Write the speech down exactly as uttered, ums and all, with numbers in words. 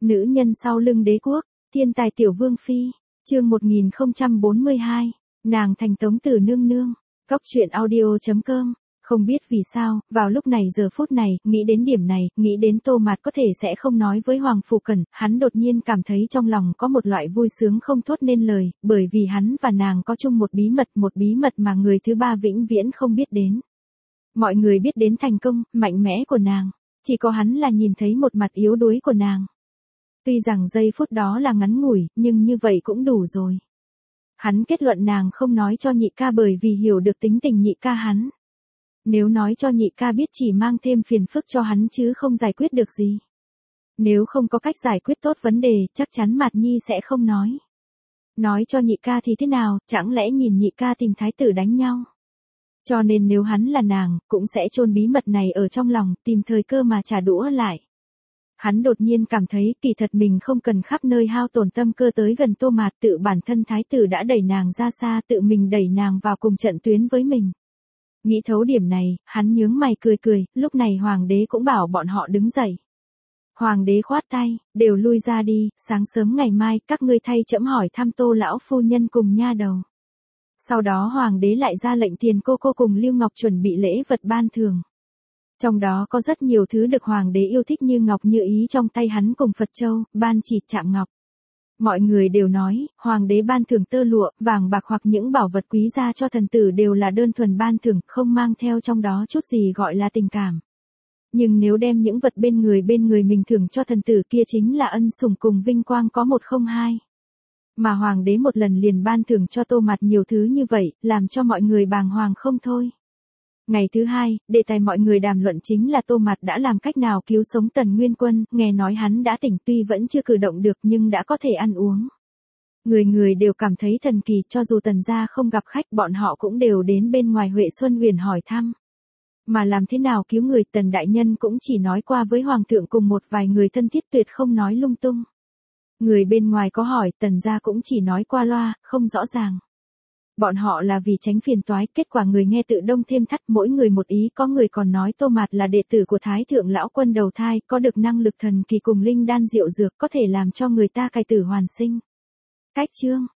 Nữ nhân sau lưng đế quốc, thiên tài tiểu vương phi, chương một nghìn không trăm bốn mươi hai, nàng thành Tống Tử nương nương, Cóc truyện audio chấm com. Không biết vì sao, vào lúc này giờ phút này, nghĩ đến điểm này, nghĩ đến Tô Mạt có thể sẽ không nói với Hoàng Phủ Cẩn, hắn đột nhiên cảm thấy trong lòng có một loại vui sướng không thốt nên lời, bởi vì hắn và nàng có chung một bí mật, một bí mật mà người thứ ba vĩnh viễn không biết đến. Mọi người biết đến thành công, mạnh mẽ của nàng, chỉ có hắn là nhìn thấy một mặt yếu đuối của nàng. Tuy rằng giây phút đó là ngắn ngủi, nhưng như vậy cũng đủ rồi. Hắn kết luận nàng không nói cho nhị ca bởi vì hiểu được tính tình nhị ca hắn. Nếu nói cho nhị ca biết chỉ mang thêm phiền phức cho hắn chứ không giải quyết được gì. Nếu không có cách giải quyết tốt vấn đề, chắc chắn Mạt Nhi sẽ không nói. Nói cho nhị ca thì thế nào, chẳng lẽ nhìn nhị ca tìm thái tử đánh nhau. Cho nên nếu hắn là nàng, cũng sẽ chôn bí mật này ở trong lòng, tìm thời cơ mà trả đũa lại. Hắn đột nhiên cảm thấy kỳ thật mình không cần khắp nơi hao tổn tâm cơ tới gần Tô Mạt, tự bản thân thái tử đã đẩy nàng ra xa, tự mình đẩy nàng vào cùng trận tuyến với mình. Nghĩ thấu điểm này, hắn nhướng mày cười cười, lúc này hoàng đế cũng bảo bọn họ đứng dậy. Hoàng đế khoát tay, đều lui ra đi, sáng sớm ngày mai, các ngươi thay trẫm hỏi thăm Tô lão phu nhân cùng nha đầu. Sau đó hoàng đế lại ra lệnh tiền cô cô cùng Lưu Ngọc chuẩn bị lễ vật ban thưởng. Trong đó có rất nhiều thứ được hoàng đế yêu thích như ngọc như ý trong tay hắn cùng Phật châu, ban chỉ chạm ngọc. Mọi người đều nói, hoàng đế ban thưởng tơ lụa, vàng bạc hoặc những bảo vật quý gia cho thần tử đều là đơn thuần ban thưởng, không mang theo trong đó chút gì gọi là tình cảm. Nhưng nếu đem những vật bên người bên người mình thưởng cho thần tử kia chính là ân sủng cùng vinh quang có một không hai. Mà hoàng đế một lần liền ban thưởng cho Tô Mạt nhiều thứ như vậy, làm cho mọi người bàng hoàng không thôi. Ngày thứ hai, đề tài mọi người đàm luận chính là Tô Mạt đã làm cách nào cứu sống Tần Nguyên Quân, nghe nói hắn đã tỉnh tuy vẫn chưa cử động được nhưng đã có thể ăn uống. Người người đều cảm thấy thần kỳ, cho dù Tần gia không gặp khách bọn họ cũng đều đến bên ngoài Huệ Xuân Huyền hỏi thăm. Mà làm thế nào cứu người Tần Đại Nhân cũng chỉ nói qua với Hoàng thượng cùng một vài người thân thiết tuyệt không nói lung tung. Người bên ngoài có hỏi Tần gia cũng chỉ nói qua loa, không rõ ràng. Bọn họ là vì tránh phiền toái, kết quả người nghe tự đông thêm thắt, mỗi người một ý, có người còn nói Tô Mạt là đệ tử của Thái thượng lão quân đầu thai, có được năng lực thần kỳ cùng linh đan diệu dược có thể làm cho người ta cải tử hoàn sinh. Cách chương